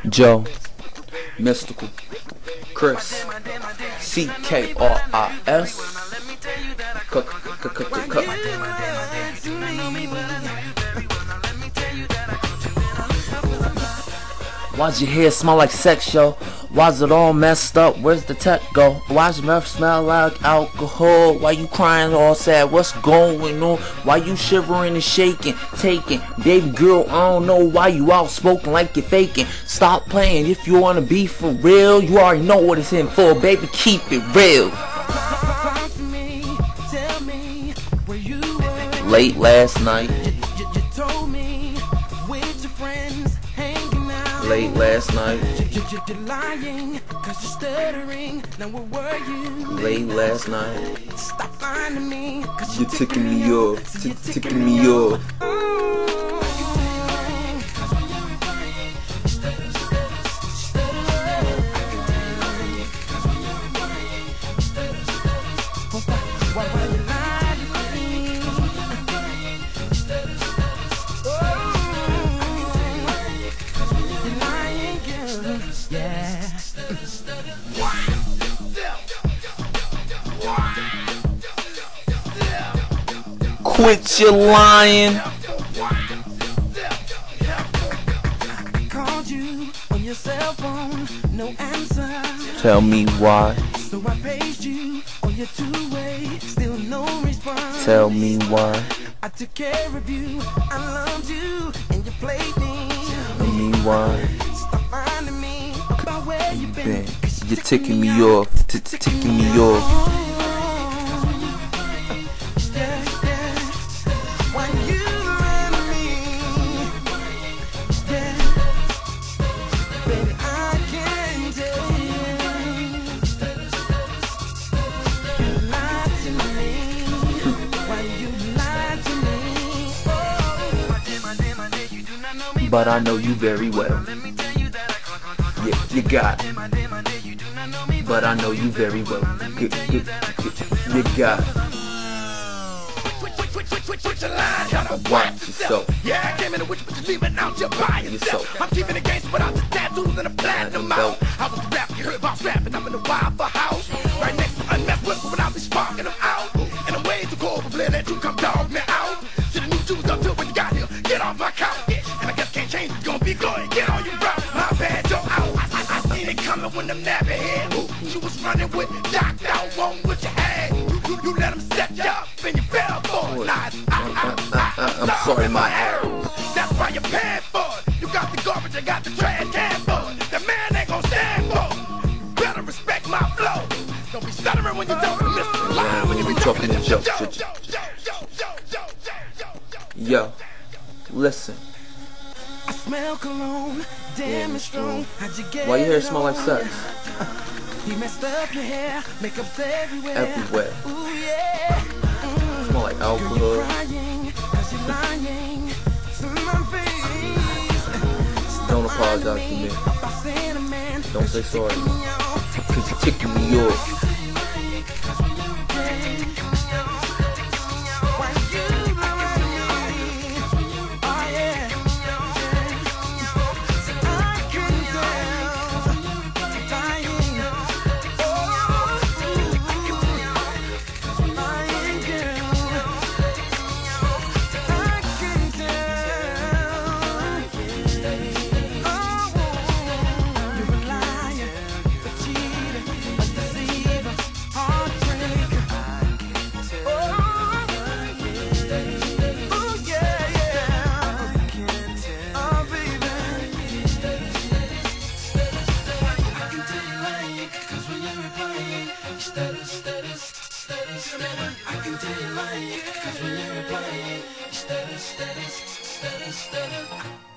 Joe, Mystical, Chris, CKRIS. Why's your hair smell like sex, yo? Why's it all messed up? Where's the tech go? Why's your mouth smell like alcohol? Why you crying all sad? What's going on? Why you shivering and shaking, taking? Baby girl, I don't know why you outspoken like you're faking. Stop playing if you wanna be for real. You already know what it's in for, baby. Keep it real. Late last night. Late last night. Late last night. You're ticking me off, ticking me off. Quit your lying. Called you on your cell phone, no answer. Tell me why. So I paged you on your two-way, still no response. Tell me why. I took care of you, I loved you, and you played me. Tell me why. Stop finding me about where you been. You're ticking me off, ticking me off. But I know you very well. Yeah, you got it. But I know you very well. You got it. Watch yourself. Yeah, I came in the witch, but you're leaving out your by yourself. I'm keeping the games without the tattoos and the platinum out. I was the rap, you heard about rapping, I'm in the Waffle House. Right next to unmet whip, but I'll be sparking them out. And I'm way too cold for play that you come dog me out. To the new Jews up till when you got here, get off my couch. And I guess can't change, it's gonna be glory, get on your route. My bad, you're out. I seen it coming when them nappy head. You was running with knocked out, one with your head. You let them set you up and you fell for it. I'm sorry, my arrow. That's why you're paying for it. You got the garbage, I got the trash can for it. The man ain't gonna stand for it. Better respect my flow. Don't be stuttering when you don't miss the line. When you be talking to jokes. Yo, listen. I smell cologne, damn it's strong. How'd you get Why your hair smell like sex? You messed up your hair, makeup's everywhere. Everywhere. Ooh yeah. Smell like alcohol. Don't apologize to me. Don't say sorry. Cause you're ticking me off. I can tell you lying, cause when you're replying, stutter, stutter, stutter, stutter.